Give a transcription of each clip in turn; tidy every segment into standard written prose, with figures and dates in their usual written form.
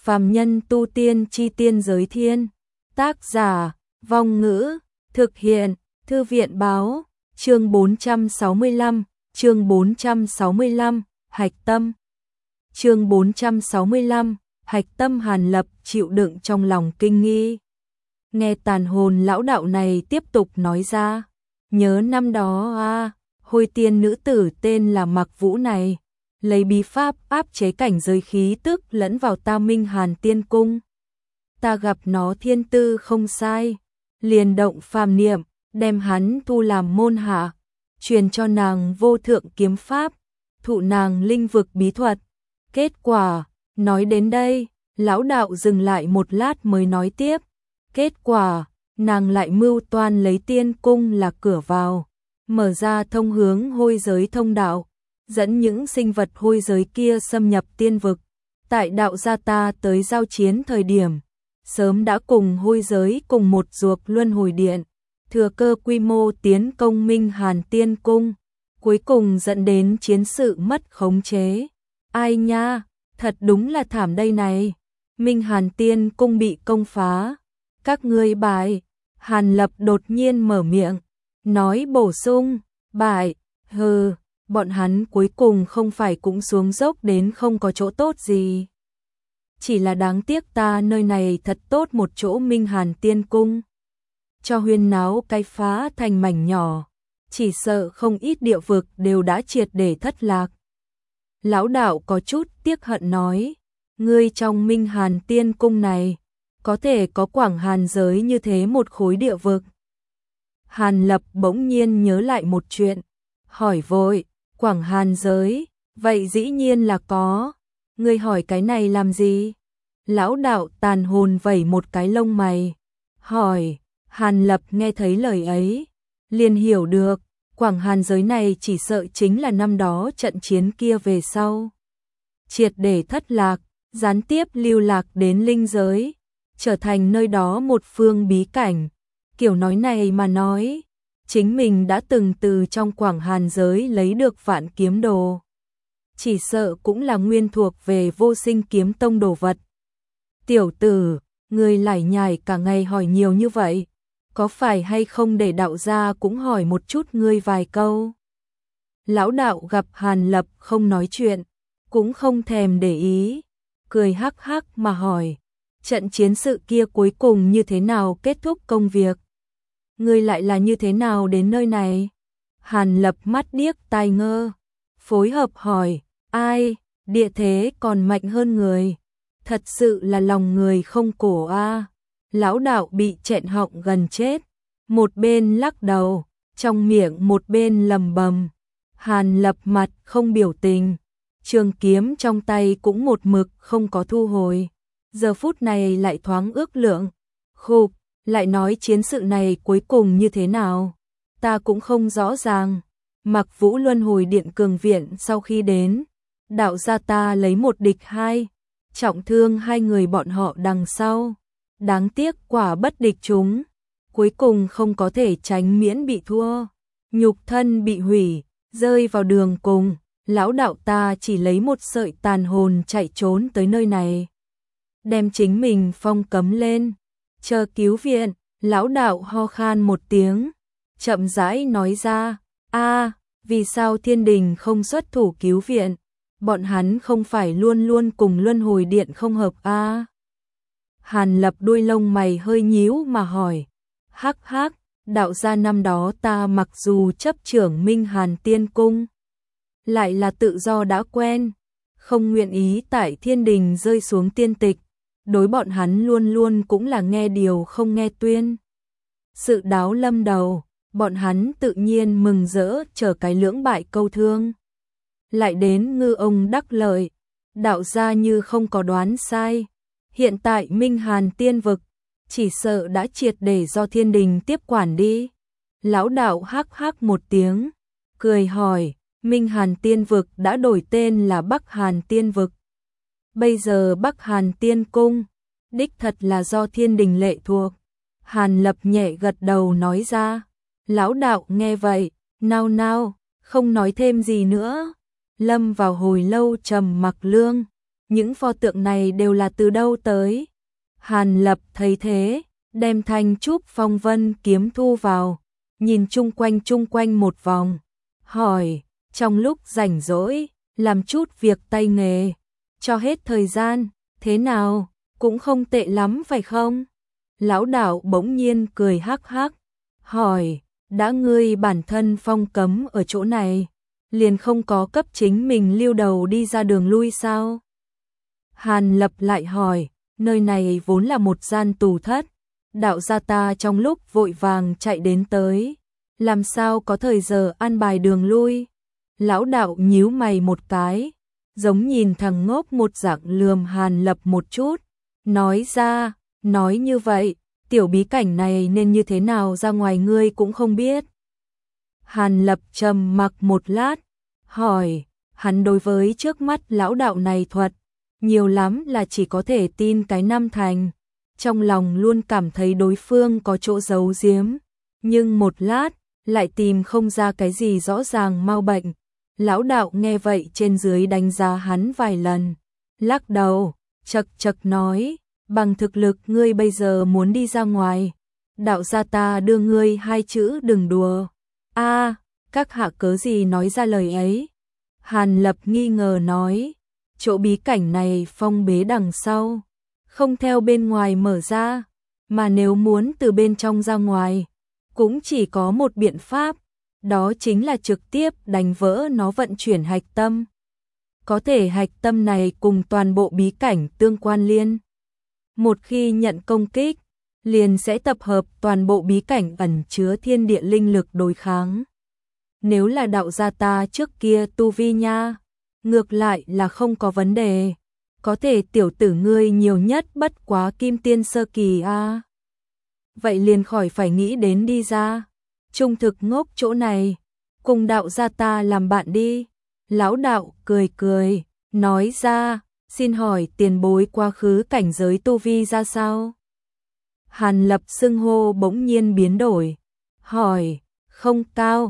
Phàm nhân tu tiên chi tiên giới thiên. Tác giả, Vong Ngữ, thực hiện, Thư viện báo, chương 465, Hạch Tâm. Chương 465, Hạch Tâm. Hàn Lập chịu đựng trong lòng kinh nghi. Nghe tàn hồn lão đạo này tiếp tục nói ra, nhớ năm đó Hôi tiên nữ tử tên là Mặc Vũ này, lấy bí pháp áp chế cảnh giới khí tức lẫn vào ta Minh Hàn Tiên Cung. Ta gặp nó thiên tư không sai, liền động phàm niệm, đem hắn thu làm môn hạ, truyền cho nàng vô thượng kiếm pháp, thụ nàng linh vực bí thuật. Kết quả, nói đến đây, lão đạo dừng lại một lát mới nói tiếp. Kết quả, nàng lại mưu toan lấy tiên cung là cửa vào, mở ra thông hướng hôi giới thông đạo, dẫn những sinh vật hôi giới kia xâm nhập tiên vực. Tại đạo gia ta tới giao chiến thời điểm, sớm đã cùng hôi giới cùng một ruột luân hồi điện, thừa cơ quy mô tiến công Minh Hàn Tiên Cung, cuối cùng dẫn đến chiến sự mất khống chế. Ai nha, thật đúng là thảm đây này. Minh Hàn Tiên Cung bị công phá, các ngươi bại. Hàn Lập đột nhiên mở miệng, nói bổ sung, bại, bọn hắn cuối cùng không phải cũng xuống dốc đến không có chỗ tốt gì. Chỉ là đáng tiếc ta nơi này thật tốt một chỗ Minh Hàn Tiên Cung. Cho huyên náo cái phá thành mảnh nhỏ, chỉ sợ không ít địa vực đều đã triệt để thất lạc. Lão đạo có chút tiếc hận nói, ngươi trong Minh Hàn Tiên Cung này, có thể có Quảng Hàn giới như thế một khối địa vực. Hàn Lập bỗng nhiên nhớ lại một chuyện, hỏi vội, Quảng Hàn giới, vậy dĩ nhiên là có, ngươi hỏi cái này làm gì? Lão đạo tàn hồn vẩy một cái lông mày, hỏi. Hàn Lập nghe thấy lời ấy, liền hiểu được, Quảng Hàn giới này chỉ sợ chính là năm đó trận chiến kia về sau. Triệt để thất lạc, gián tiếp lưu lạc đến linh giới, trở thành nơi đó một phương bí cảnh. Kiểu nói này mà nói, chính mình đã từng từ trong Quảng Hàn giới lấy được Vạn Kiếm Đồ. Chỉ sợ cũng là nguyên thuộc về Vô Sinh Kiếm Tông đồ vật. Tiểu tử, ngươi lải nhải cả ngày hỏi nhiều như vậy, có phải hay không để đạo gia cũng hỏi một chút ngươi vài câu? Lão đạo gặp Hàn Lập không nói chuyện, cũng không thèm để ý, cười hắc hắc mà hỏi, trận chiến sự kia cuối cùng như thế nào kết thúc công việc? Ngươi lại là như thế nào đến nơi này? Hàn Lập mắt điếc tai ngơ, phối hợp hỏi, ai, địa thế còn mạnh hơn người, thật sự là lòng người không cổ a. Lão đạo bị chẹn họng gần chết, một bên lắc đầu, trong miệng một bên lầm bầm. Hàn Lập mặt không biểu tình, trường kiếm trong tay cũng một mực không có thu hồi. Giờ phút này lại thoáng ước lượng, khục, lại nói chiến sự này cuối cùng như thế nào? Ta cũng không rõ ràng. Mặc Vũ luân hồi điện cường viện sau khi đến, đạo gia ta lấy một địch hai, trọng thương hai người bọn họ đằng sau. Đáng tiếc quả bất địch chúng, cuối cùng không có thể tránh miễn bị thua, nhục thân bị hủy, rơi vào đường cùng. Lão đạo ta chỉ lấy một sợi tàn hồn chạy trốn tới nơi này, đem chính mình phong cấm lên, chờ cứu viện. Lão đạo ho khan một tiếng, chậm rãi nói ra, vì sao Thiên Đình không xuất thủ cứu viện? Bọn hắn không phải luôn luôn cùng luân hồi điện không hợp Hàn Lập đuôi lông mày hơi nhíu mà hỏi, hắc hắc, đạo gia năm đó ta mặc dù chấp trưởng Minh Hàn Tiên Cung, lại là tự do đã quen, không nguyện ý tại Thiên Đình rơi xuống tiên tịch, đối bọn hắn luôn luôn cũng là nghe điều không nghe tuyên. Sự đáo lâm đầu, bọn hắn tự nhiên mừng rỡ chờ cái lưỡng bại câu thương. Lại đến ngư ông đắc lợi, đạo gia như không có đoán sai. Hiện tại Minh Hàn Tiên vực, chỉ sợ đã triệt để do Thiên Đình tiếp quản đi. Lão đạo hắc hắc một tiếng, cười hỏi, Minh Hàn Tiên vực đã đổi tên là Bắc Hàn Tiên vực. Bây giờ Bắc Hàn Tiên Cung, đích thật là do Thiên Đình lệ thuộc. Hàn Lập nhẹ gật đầu nói ra. Lão đạo nghe vậy, nao nao, không nói thêm gì nữa. Lâm vào hồi lâu trầm mặc lương. những pho tượng này đều là từ đâu tới? Hàn Lập thấy thế, đem thanh trúc phong vân kiếm thu vào, nhìn chung quanh một vòng, hỏi, trong lúc rảnh rỗi, làm chút việc tay nghề, cho hết thời gian, thế nào, cũng không tệ lắm phải không? Lão đạo bỗng nhiên cười hắc hắc, hỏi, đã ngươi bản thân phong cấm ở chỗ này, liền không có cấp chính mình lưu đầu đi ra đường lui sao? Hàn Lập lại hỏi, nơi này vốn là một gian tù thất, đạo gia ta trong lúc vội vàng chạy đến tới, làm sao có thời giờ an bài đường lui? Lão đạo nhíu mày một cái, giống nhìn thằng ngốc một dạng lườm Hàn Lập một chút, nói ra, nói như vậy, tiểu bí cảnh này nên như thế nào ra ngoài ngươi cũng không biết. Hàn Lập trầm mặc một lát, hỏi, hắn đối với trước mắt lão đạo này thuật, nhiều lắm là chỉ có thể tin cái năm thành, trong lòng luôn cảm thấy đối phương có chỗ giấu giếm, nhưng một lát, lại tìm không ra cái gì rõ ràng mau bệnh. Lão đạo nghe vậy trên dưới đánh giá hắn vài lần, lắc đầu, chật chật nói, bằng thực lực ngươi bây giờ muốn đi ra ngoài, đạo gia ta đưa ngươi 2 chữ đừng đùa. A, các hạ cớ gì nói ra lời ấy? Hàn Lập nghi ngờ nói, chỗ bí cảnh này phong bế đằng sau, không theo bên ngoài mở ra, mà nếu muốn từ bên trong ra ngoài, cũng chỉ có một biện pháp, đó chính là trực tiếp đánh vỡ nó vận chuyển hạch tâm. Có thể hạch tâm này cùng toàn bộ bí cảnh tương quan liên. Một khi nhận công kích, liền sẽ tập hợp toàn bộ bí cảnh ẩn chứa thiên địa linh lực đối kháng. Nếu là đạo gia ta trước kia tu vi nha, ngược lại là không có vấn đề. Có thể tiểu tử ngươi nhiều nhất bất quá kim tiên sơ kỳ a. Vậy liền khỏi phải nghĩ đến đi ra. Trung thực ngốc chỗ này, cùng đạo gia ta làm bạn đi. Lão đạo cười cười, nói ra, xin hỏi tiền bối quá khứ cảnh giới tu vi ra sao? Hàn Lập xưng hô bỗng nhiên biến đổi, hỏi, không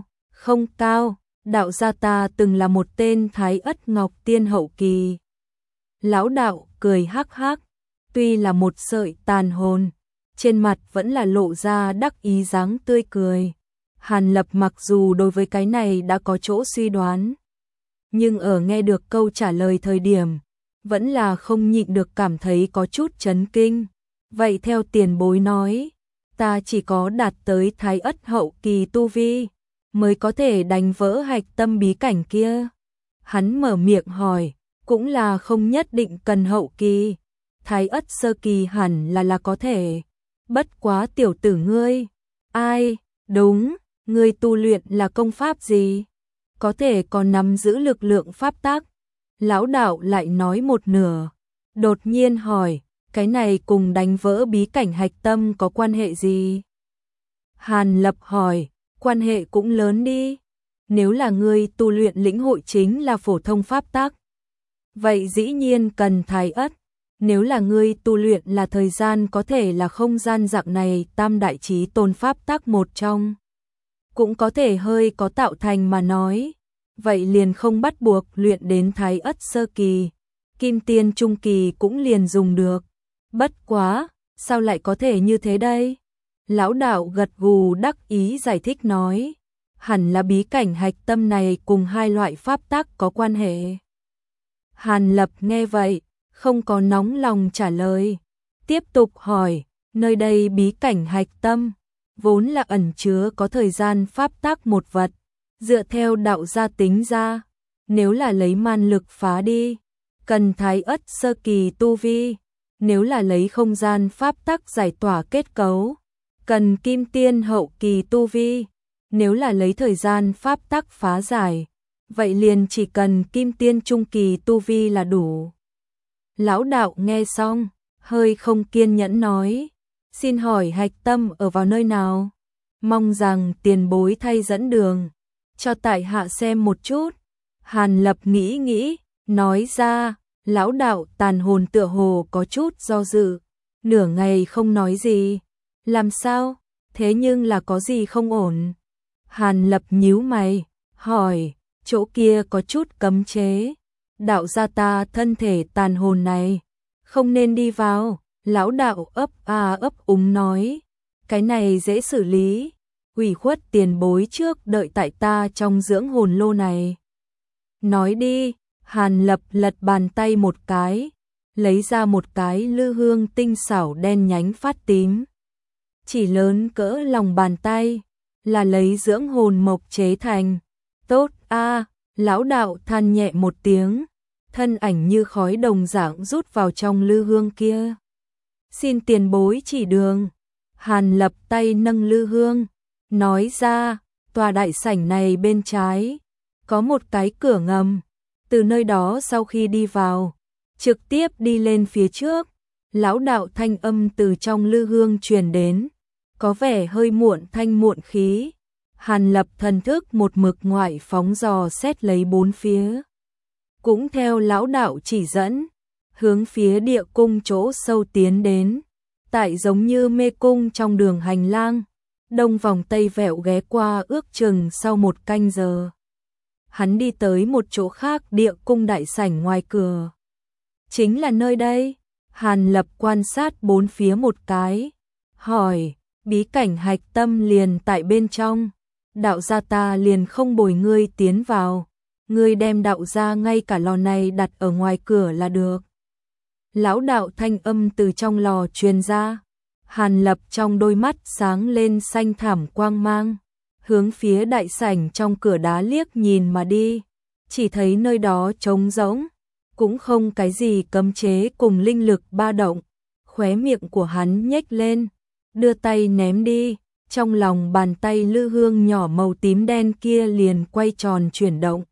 cao, đạo gia ta từng là một tên Thái Ất Ngọc Tiên hậu kỳ. Lão đạo cười hắc hắc, tuy là một sợi tàn hồn, trên mặt vẫn là lộ ra đắc ý dáng tươi cười. Hàn Lập mặc dù đối với cái này đã có chỗ suy đoán, nhưng ở nghe được câu trả lời thời điểm, vẫn là không nhịn được cảm thấy có chút chấn kinh. Vậy theo tiền bối nói, ta chỉ có đạt tới Thái Ất hậu kỳ tu vi, mới có thể đánh vỡ hạch tâm bí cảnh kia. Hắn mở miệng hỏi, cũng là không nhất định cần hậu kỳ, Thái Ất sơ kỳ hẳn là có thể. Bất quá tiểu tử ngươi, ai, đúng, ngươi tu luyện là công pháp gì? Có thể còn nắm giữ lực lượng pháp tắc. Lão đạo lại nói một nửa, đột nhiên hỏi, cái này cùng đánh vỡ bí cảnh hạch tâm có quan hệ gì? Hàn Lập hỏi, quan hệ cũng lớn đi. Nếu là ngươi tu luyện lĩnh hội chính là phổ thông pháp tắc, vậy dĩ nhiên cần Thái Ất. Nếu là ngươi tu luyện là thời gian có thể là không gian dạng này tam đại chí tôn pháp tắc một trong, cũng có thể hơi có tạo thành mà nói, vậy liền không bắt buộc luyện đến Thái Ất sơ kỳ, kim tiên trung kỳ cũng liền dùng được. Bất quá, sao lại có thể như thế đây? Lão đạo gật gù đắc ý giải thích nói, hẳn là bí cảnh hạch tâm này cùng 2 loại pháp tắc có quan hệ. Hàn Lập nghe vậy, không có nóng lòng trả lời, tiếp tục hỏi, nơi đây bí cảnh hạch tâm, vốn là ẩn chứa có thời gian pháp tắc một vật, dựa theo đạo gia tính ra, nếu là lấy man lực phá đi, cần Thái Ất sơ kỳ tu vi, nếu là lấy không gian pháp tắc giải tỏa kết cấu, cần kim tiên hậu kỳ tu vi, nếu là lấy thời gian pháp tắc phá giải, vậy liền chỉ cần kim tiên trung kỳ tu vi là đủ. Lão đạo nghe xong, hơi không kiên nhẫn nói, xin hỏi hạch tâm ở vào nơi nào? Mong rằng tiền bối thay dẫn đường, cho tại hạ xem một chút. Hàn Lập nghĩ nghĩ, nói ra, lão đạo tàn hồn tựa hồ có chút do dự, nửa ngày không nói gì. Làm sao? Thế nhưng là có gì không ổn? Hàn Lập nhíu mày, hỏi, chỗ kia có chút cấm chế, đạo gia ta thân thể tàn hồn này, không nên đi vào. Lão đạo ấp ấp úng nói, cái này dễ xử lý, ủy khuất tiền bối trước đợi tại ta trong dưỡng hồn lô này. Nói đi, Hàn Lập lật bàn tay một cái, lấy ra một cái lư hương tinh xảo đen nhánh phát tím. Chỉ lớn cỡ lòng bàn tay, là lấy dưỡng hồn mộc chế thành. Tốt a, lão đạo than nhẹ một tiếng, thân ảnh như khói đồng dạng rút vào trong lư hương kia. Xin tiền bối chỉ đường. Hàn Lập tay nâng lư hương, nói ra, tòa đại sảnh này bên trái, có một cái cửa ngầm, từ nơi đó sau khi đi vào, trực tiếp đi lên phía trước. Lão đạo thanh âm từ trong lư hương truyền đến, có vẻ hơi muộn thanh muộn khí. Hàn Lập thần thức một mực ngoại phóng dò xét lấy bốn phía, cũng theo lão đạo chỉ dẫn, hướng phía địa cung chỗ sâu tiến đến. Tại giống như mê cung trong đường hành lang, đông vòng tây vẹo ghé qua ước chừng sau một canh giờ. Hắn đi tới một chỗ khác địa cung đại sảnh ngoài cửa. Chính là nơi đây. Hàn Lập quan sát bốn phía một cái, hỏi, bí cảnh hạch tâm liền tại bên trong, đạo gia ta liền không bồi ngươi tiến vào, ngươi đem đạo gia ngay cả lò này đặt ở ngoài cửa là được. Lão đạo thanh âm từ trong lò truyền ra. Hàn Lập trong đôi mắt sáng lên xanh thẳm quang mang, hướng phía đại sảnh trong cửa đá liếc nhìn mà đi, chỉ thấy nơi đó trống rỗng, cũng không cái gì cấm chế cùng linh lực ba động. Khóe miệng của hắn nhếch lên, đưa tay ném đi, trong lòng bàn tay lư hương nhỏ màu tím đen kia liền quay tròn chuyển động,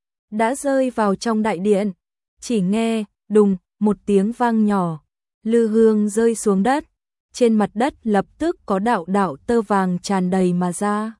đã rơi vào trong đại điện. Chỉ nghe đùng một tiếng vang nhỏ, lư hương rơi xuống đất, trên mặt đất lập tức có đạo đạo tơ vàng tràn đầy mà ra,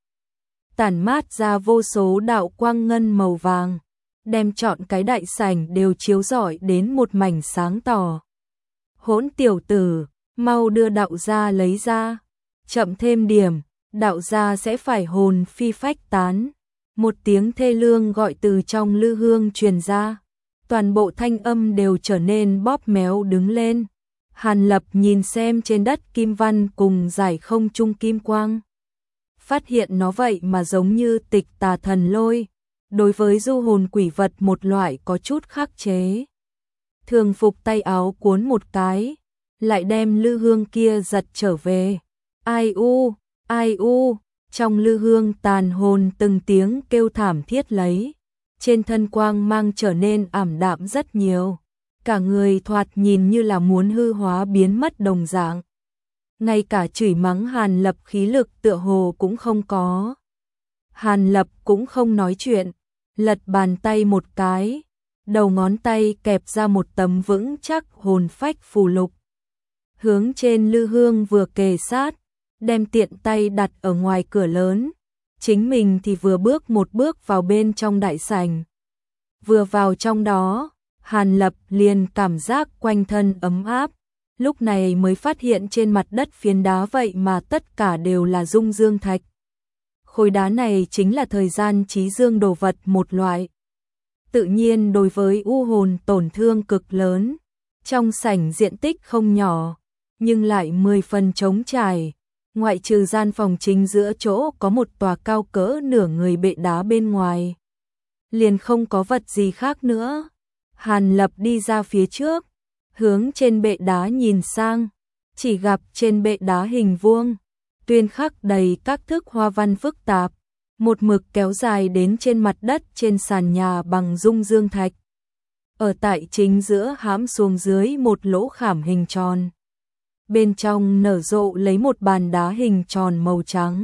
tản mát ra vô số đạo quang ngân màu vàng, đem trọn cái đại sảnh đều chiếu rọi đến một mảnh sáng tỏ. Hỗn tiểu tử, mau đưa đạo gia lấy ra, chậm thêm điểm, đạo gia sẽ phải hồn phi phách tán. Một tiếng thê lương gọi từ trong lư hương truyền ra, toàn bộ thanh âm đều trở nên bóp méo đứng lên. Hàn Lập nhìn xem trên đất kim văn cùng giải không trung kim quang, phát hiện nó vậy mà giống như tịch tà thần lôi, đối với du hồn quỷ vật một loại có chút khắc chế. Thường phục tay áo cuốn một cái, lại đem lư hương kia giật trở về. Ai u, trong lư hương tàn hồn từng tiếng kêu thảm thiết lấy, trên thân quang mang trở nên ảm đạm rất nhiều, cả người thoạt nhìn như là muốn hư hóa biến mất đồng dạng. Ngay cả chửi mắng Hàn Lập khí lực tựa hồ cũng không có. Hàn Lập cũng không nói chuyện, lật bàn tay một cái, đầu ngón tay kẹp ra một tấm vững chắc hồn phách phù lục. Hướng trên lư hương vừa kề sát, đem tiện tay đặt ở ngoài cửa lớn, chính mình thì vừa bước một bước vào bên trong đại sảnh. Vừa vào trong đó, Hàn Lập liền cảm giác quanh thân ấm áp, lúc này mới phát hiện trên mặt đất phiến đá vậy mà tất cả đều là dung dương thạch. Khối đá này chính là thời gian trí dương đồ vật một loại. Tự nhiên đối với u hồn tổn thương cực lớn, trong sảnh diện tích không nhỏ, nhưng lại 10 phần trống trải. Ngoại trừ gian phòng chính giữa chỗ có một tòa cao cỡ nửa người bệ đá bên ngoài, liền không có vật gì khác nữa. Hàn Lập đi ra phía trước, hướng trên bệ đá nhìn sang, chỉ gặp trên bệ đá hình vuông, tuyên khắc đầy các thức hoa văn phức tạp, một mực kéo dài đến trên mặt đất trên sàn nhà bằng dung dương thạch. Ở tại chính giữa hãm xuống dưới một lỗ khảm hình tròn. Bên trong nở rộ lấy một bàn đá hình tròn màu trắng.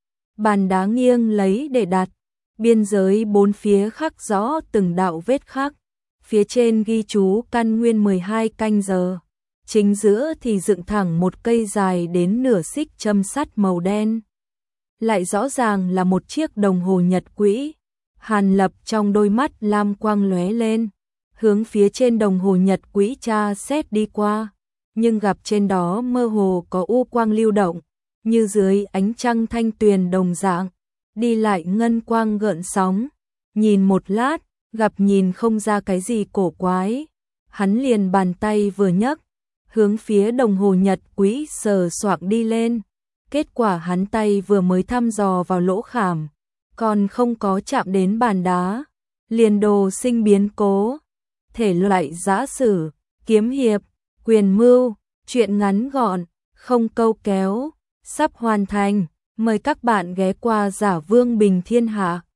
Bàn đá nghiêng lấy để đặt, biên giới bốn phía khắc rõ từng đạo vết khắc. Phía trên ghi chú căn nguyên 12 canh giờ. Chính giữa thì dựng thẳng một cây dài đến nửa xích châm sắt màu đen. Lại rõ ràng là một chiếc đồng hồ nhật quỹ. Hàn Lập trong đôi mắt lam quang lóe lên, hướng phía trên đồng hồ nhật quỹ tra xét đi qua, nhưng gặp trên đó mơ hồ có u quang lưu động, như dưới ánh trăng thanh tuyền đồng dạng, đi lại ngân quang gợn sóng. Nhìn một lát, gặp nhìn không ra cái gì cổ quái, hắn liền bàn tay vừa nhấc, hướng phía đồng hồ nhật quỹ sờ soạng đi lên. Kết quả hắn tay vừa mới thăm dò vào lỗ khảm, còn không có chạm đến bàn đá, liền đồ sinh biến cố. Thể loại giã sử, kiếm hiệp, quyền mưu, truyện ngắn gọn, không câu kéo, sắp hoàn thành. Mời các bạn ghé qua Giả Vương Bình Thiên Hạ.